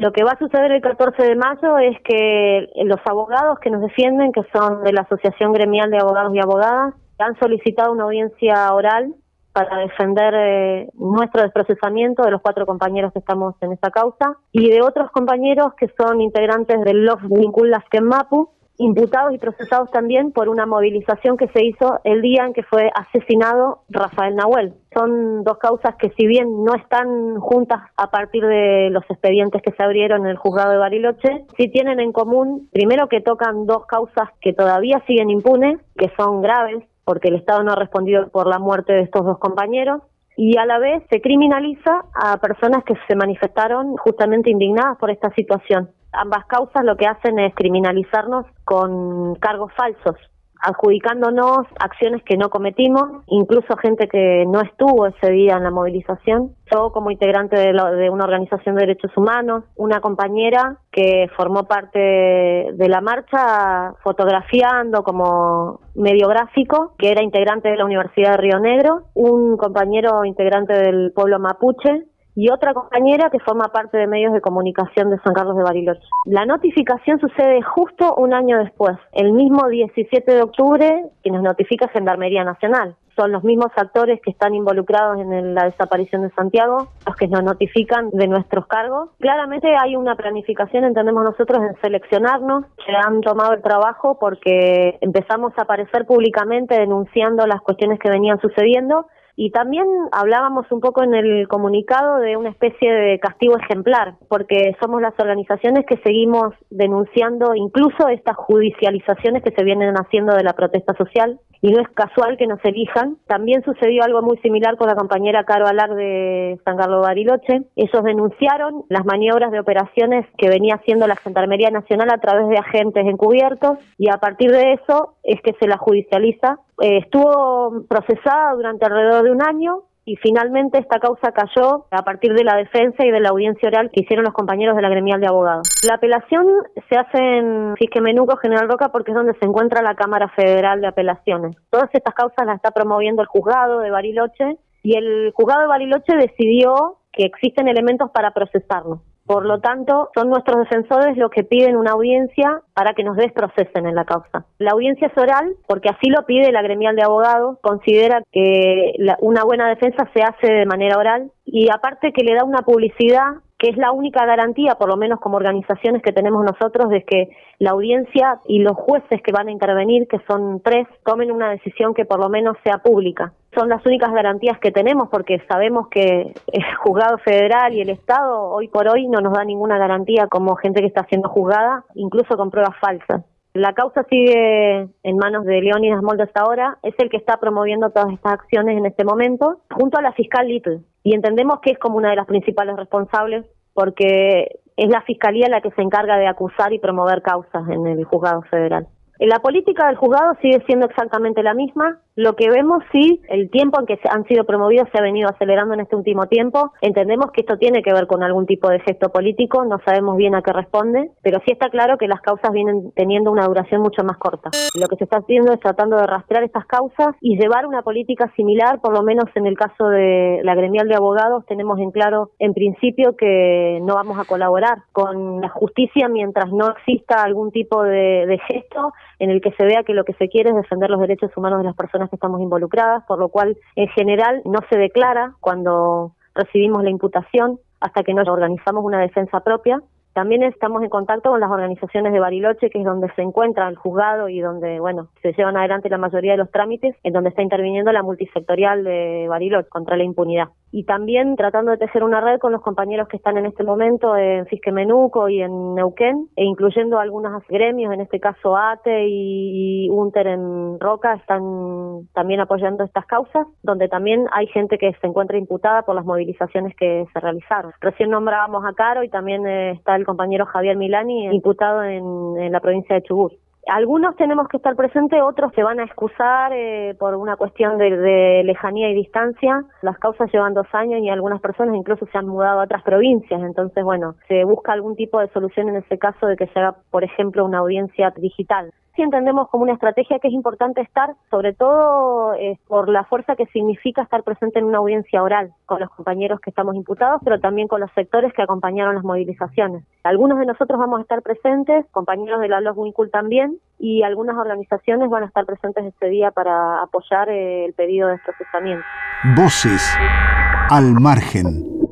Lo que va a suceder el 14 de mayo es que los abogados que nos defienden, que son de la Asociación Gremial de Abogados y Abogadas, han solicitado una audiencia oral para defender nuestro desprocesamiento de los 4 compañeros que estamos en esta causa y de otros compañeros que son integrantes del LOF Vincul Lasken Mapu, imputados y procesados también por una movilización que se hizo el día en que fue asesinado Rafael Nahuel. Son 2 causas que, si bien no están juntas a partir de los expedientes que se abrieron en el juzgado de Bariloche, sí tienen en común, primero, que tocan 2 causas que todavía siguen impunes, que son graves, porque el Estado no ha respondido por la muerte de estos 2 compañeros, y a la vez se criminaliza a personas que se manifestaron justamente indignadas por esta situación. Ambas causas lo que hacen es criminalizarnos con cargos falsos, adjudicándonos acciones que no cometimos, incluso gente que no estuvo ese día en la movilización. Yo, como integrante de una organización de derechos humanos, una compañera que formó parte de la marcha fotografiando como medio gráfico, que era integrante de la Universidad de Río Negro, un compañero integrante del pueblo mapuche, y otra compañera que forma parte de medios de comunicación de San Carlos de Bariloche. La notificación sucede justo un año después, el mismo 17 de octubre, que nos notifica Gendarmería Nacional. Son los mismos actores que están involucrados en la desaparición de Santiago, los que nos notifican de nuestros cargos. Claramente hay una planificación, entendemos nosotros, en seleccionarnos. Se han tomado el trabajo porque empezamos a aparecer públicamente denunciando las cuestiones que venían sucediendo. Y también hablábamos un poco en el comunicado de una especie de castigo ejemplar, porque somos las organizaciones que seguimos denunciando incluso estas judicializaciones que se vienen haciendo de la protesta social, y no es casual que nos elijan. También sucedió algo muy similar con la compañera Caro Alar de San Carlos de Bariloche. Ellos denunciaron las maniobras de operaciones que venía haciendo la Gendarmería Nacional a través de agentes encubiertos, y a partir de eso es que se la judicializa. Estuvo procesada durante alrededor de un año y finalmente esta causa cayó a partir de la defensa y de la audiencia oral que hicieron los compañeros de la Gremial de Abogados. La apelación se hace en Fisquemenuco, General Roca, porque es donde se encuentra la Cámara Federal de Apelaciones. Todas estas causas las está promoviendo el juzgado de Bariloche, y el juzgado de Bariloche decidió que existen elementos para procesarnos. Por lo tanto, son nuestros defensores los que piden una audiencia para que nos desprocesen en la causa. La audiencia es oral porque así lo pide la Gremial de Abogados, considera que una buena defensa se hace de manera oral, y aparte que le da una publicidad que es la única garantía, por lo menos como organizaciones que tenemos nosotros, de que la audiencia y los jueces que van a intervenir, que son 3, tomen una decisión que por lo menos sea pública. Son las únicas garantías que tenemos, porque sabemos que el juzgado federal y el Estado hoy por hoy no nos da ninguna garantía como gente que está siendo juzgada, incluso con pruebas falsas. La causa sigue en manos de Leónidas Moldo hasta ahora, es el que está promoviendo todas estas acciones en este momento, junto a la fiscal Little. Y entendemos que es como una de las principales responsables, porque es la fiscalía la que se encarga de acusar y promover causas en el juzgado federal. La política del juzgado sigue siendo exactamente la misma. Lo que vemos, sí, el tiempo en que han sido promovidos se ha venido acelerando en este último tiempo. Entendemos que esto tiene que ver con algún tipo de gesto político, no sabemos bien a qué responde, pero sí está claro que las causas vienen teniendo una duración mucho más corta. Lo que se está haciendo es tratando de rastrear estas causas y llevar una política similar, por lo menos en el caso de la Gremial de Abogados. Tenemos en claro, en principio, que no vamos a colaborar con la justicia mientras no exista algún tipo de gesto en el que se vea que lo que se quiere es defender los derechos humanos de las personas que estamos involucradas, por lo cual, en general, no se declara cuando recibimos la imputación hasta que no organizamos una defensa propia. También estamos en contacto con las organizaciones de Bariloche, que es donde se encuentra el juzgado y donde, se llevan adelante la mayoría de los trámites, en donde está interviniendo la multisectorial de Bariloche contra la impunidad. Y también tratando de tejer una red con los compañeros que están en este momento en Fisquemenuco y en Neuquén, e incluyendo algunos gremios, en este caso ATE y UNTER en Roca, están también apoyando estas causas, donde también hay gente que se encuentra imputada por las movilizaciones que se realizaron. Recién nombrábamos a Caro y también está el compañero Javier Milani, imputado en la provincia de Chubut. Algunos tenemos que estar presentes, otros se van a excusar por una cuestión de lejanía y distancia. Las causas llevan 2 años y algunas personas incluso se han mudado a otras provincias, entonces se busca algún tipo de solución en ese caso de que se haga, por ejemplo, una audiencia digital. Sí entendemos como una estrategia que es importante estar, sobre todo por la fuerza que significa estar presente en una audiencia oral con los compañeros que estamos imputados, pero también con los sectores que acompañaron las movilizaciones. Algunos de nosotros vamos a estar presentes, compañeros de la LOS-WINCUL también, y algunas organizaciones van a estar presentes este día para apoyar el pedido de procesamiento. Voces al margen.